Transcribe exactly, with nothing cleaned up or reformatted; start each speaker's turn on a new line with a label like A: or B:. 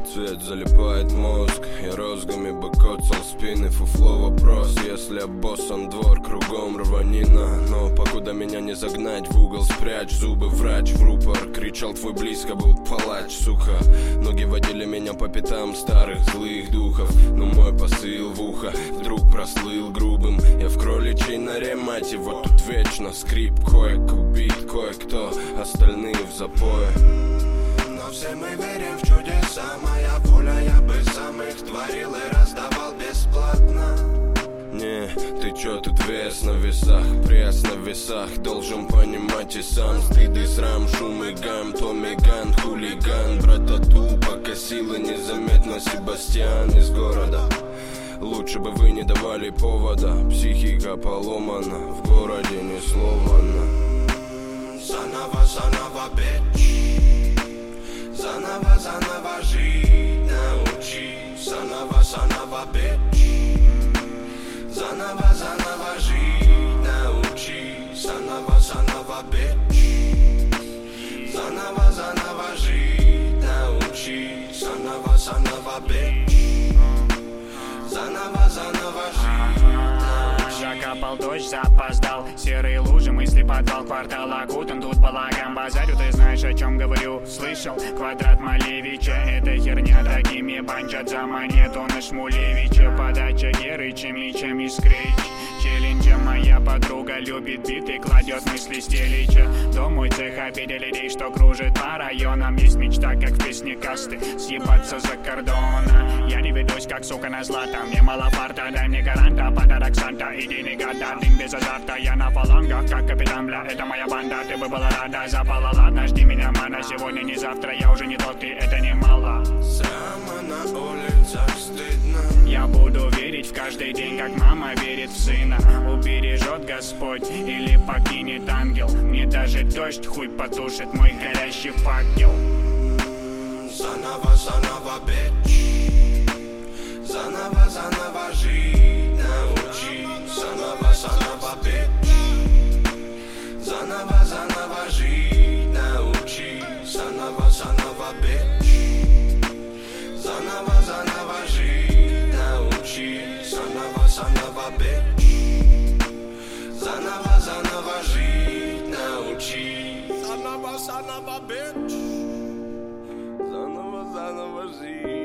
A: цвет залипает мозг. Я розгами бы коцал спины, фуфло вопрос. Если обоссан двор, кругом рванина. Но покуда меня не загнать в угол, спрячь зубы, врач в рупор. Кричал твой близко был палач, сука. Ноги водили меня по пятам старых злых духов. Но мой посыл в ухо вдруг прослыл грубым. Я в кроличьей норе, мать его, тут вечно скрип. Кое-кто убит, кое-кто, остальные в запое.
B: Но все мы верим в чудеса. Моя воля, я бы сам их творил и раздавал бесплатно.
A: Не, ты чё тут вес на весах, пресс на весах. Должен понимать и сам. Стыд и срам, шум и гам, Томми Ган, хулиган. Братату, пока силы незаметно. Себастьян из города. Лучше бы вы не давали повода. Психика поломана, в городе не словно.
B: Заново, заново, бич. Заново, заново жить научи. Заново, заново, бич. Заново, заново жить научи. Заново, заново, бич. Заново, заново жить научи. Заново, заново, бич. Заново, заново жить научи.
C: Закапал дождь, запоздал. Серые лужи, мысли, подвал, квартал окутан. Тут балаган, базарю, ты знаешь, о чем говорю. Слышал, квадрат Малевича. Эта херня такими банчат за монету на Шмулевича. Подача Герыча, мечами скрич. Челленджа моя подруга любит биты, кладет мысли стелича. Дом мой цех обидели людей, что кружит по районам. Есть мечта, как в песне касты, съебаться за кордона. Я не ведусь, как сука на злато. Мне мало фарта, дай мне гаранта. Подарок Санта, иди не года, дым без азарта. Я на фалангах, как капитан, бля, это моя банда. Ты бы была рада, запала, ладно, жди меня, мана. Сегодня не завтра, я уже не тот, и это немало.
B: Срама на улицах стыдно.
C: Я буду верить в каждый день, как мама верит в сына. Убережет Господь или покинет ангел. Мне даже дождь хуй потушит мой горящий факел.
B: Заново, заново, бич. Заново, заново жить научи. Заново, заново, бич. Заново, заново жить научи. Заново, заново, бич. Заново, заново жить научи. Заново, заново, бич. Заново, заново жить научи. Заново, заново, бич.
A: Заново, заново жить.